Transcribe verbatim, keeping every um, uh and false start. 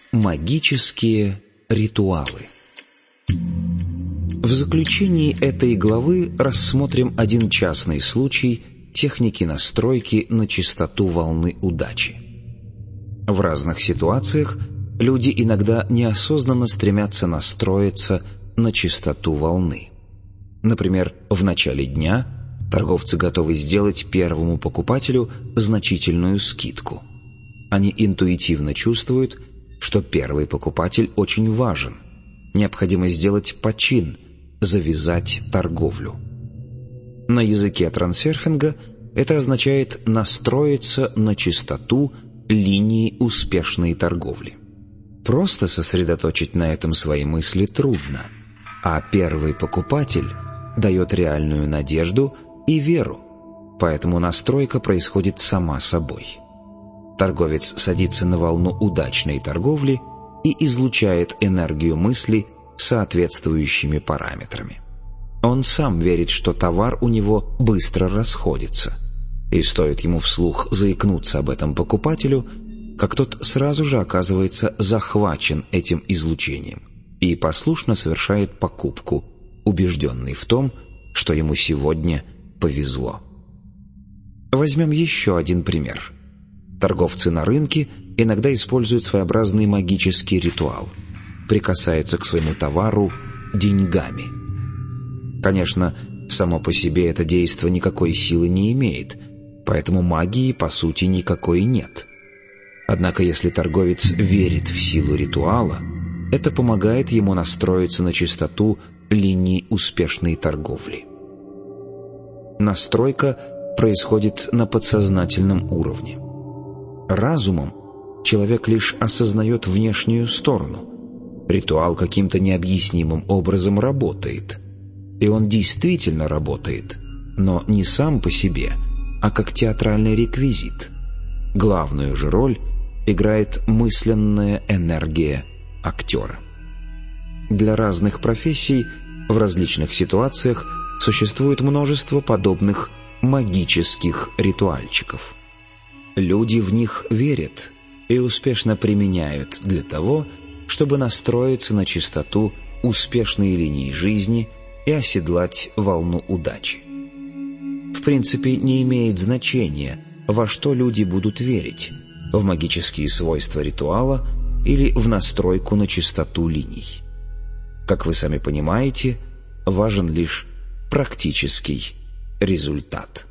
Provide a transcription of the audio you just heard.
Магические ритуалы. В заключении этой главы рассмотрим один частный случай техники настройки на частоту волны удачи. В разных ситуациях люди иногда неосознанно стремятся настроиться на частоту волны. Например, в начале дня торговцы готовы сделать первому покупателю значительную скидку. Они интуитивно чувствуют, что первый покупатель очень важен. Необходимо сделать почин, завязать торговлю. На языке трансерфинга это означает настроиться на частоту линии успешной торговли. Просто сосредоточить на этом свои мысли трудно, а первый покупатель дает реальную надежду и веру, поэтому настройка происходит сама собой. Торговец садится на волну удачной торговли и излучает энергию мысли соответствующими параметрами. Он сам верит, что товар у него быстро расходится, и стоит ему вслух заикнуться об этом покупателю, как тот сразу же оказывается захвачен этим излучением и послушно совершает покупку, убежденный в том, что ему сегодня повезло. Возьмем еще один пример. Торговцы на рынке иногда используют своеобразный магический ритуал, прикасаются к своему товару деньгами. Конечно, само по себе это действо никакой силы не имеет, поэтому магии по сути никакой нет. Однако если торговец верит в силу ритуала, это помогает ему настроиться на частоту линий успешной торговли. Настройка происходит на подсознательном уровне. Разумом человек лишь осознает внешнюю сторону. Ритуал каким-то необъяснимым образом работает. И он действительно работает, но не сам по себе, а как театральный реквизит. Главную же роль играет мысленная энергия актера. Для разных профессий в различных ситуациях существует множество подобных магических ритуальчиков. Люди в них верят и успешно применяют для того, чтобы настроиться на частоту успешной линии жизни и оседлать волну удачи. В принципе, не имеет значения, во что люди будут верить – в магические свойства ритуала или в настройку на частоту линий. Как вы сами понимаете, важен лишь практический результат.